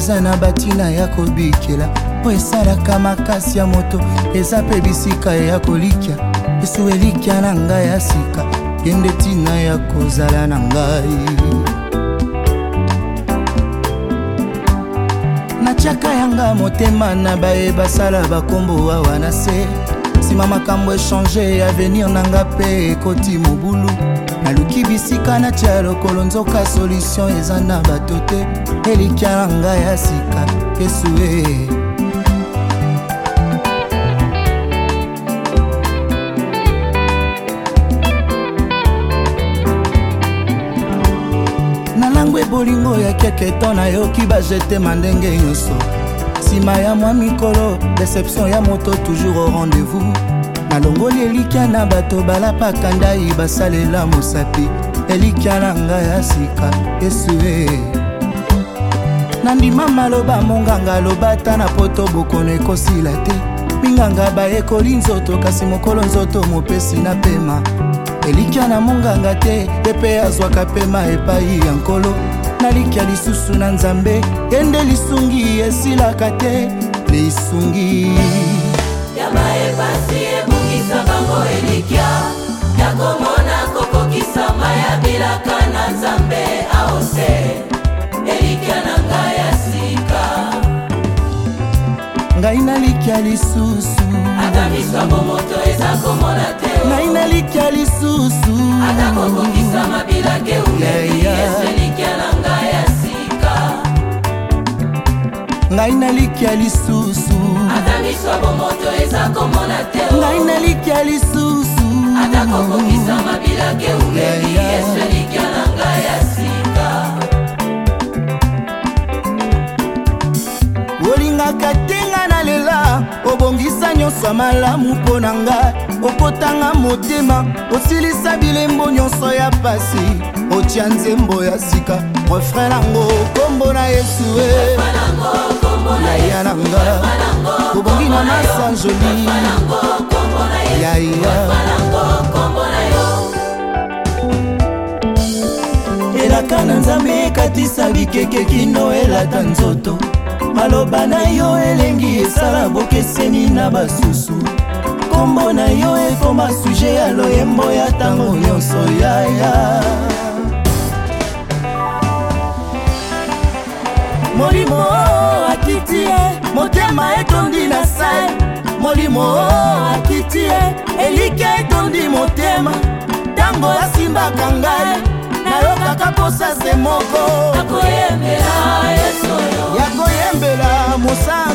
eza na batina ya kobikela po esalaka makasi ya moto eza pe bisika ya kolikya Yesu elikya na ngai ya sika yende tina ya kozala na ngai Nachaka yanga motema na bae basala bakombo awa na se Sima makambo échanger avenir nanga pe ekoti mobulu Naluki bisika na tia lokolo nzoka solution eza na bato te elikya na ngai ya sika Yesu Nalangwe bolingo ya keketo na yoki bajete mandenge nyonso Sima ya mwa mikolo, déception ya moto toujours au rendez-vous Nalongoli elikya na bato balapaka ndai basalela mosapi elikya na ngai ya sika Yesu Nandima maloba monganga lobata na poto bokono ekosila te Minganga baekoli nzoto kasi mokolo nzoto mopesi na pema Elikya na monganga te pepe azwaka pema epai ya nkolo Nalikya lisusu na nzambe yende lisungi esilaka te lisungi Yama epasi ebungisa bango elikya Yakomona kokokisa maya bilaka na nzambe aose Elikya na ngai ya sika Ngai nalikya lisusu Ata miswa bomoto eza komona te Ngai nalikya lisusu Ata kokokisa mabilake ulebi Yesu elikya na ngai ya sika Ngai nalikya lisusu Ata miswa bomoto eza komona te Ngai nalikya lisusu Ata kokokisa mabilake ulebi Yesu elikya na ngai ya sika Olingaka tenga na lela obongisa nyonso malamu mpo na ngai okotanga motema osilisa bilembo nyonso ya pasi otia nzembo ya sika refrain nango kombo na Yesu yaya na nga obongi na masanjoli yaya elaka na nzambe ekatisa bikeke kino elata nzoto Maloba na yo elengi esala bokeseni na basusu Kombo na yo ekoma suje ya loyembo ya tango nyonso yaya Molimo akitie motema etondi na sai Molimo akitie elikya etondi motema Tango asimbaka ngai nayokaka posa se moko Nakoyembela Yesu Yakoyembela Musa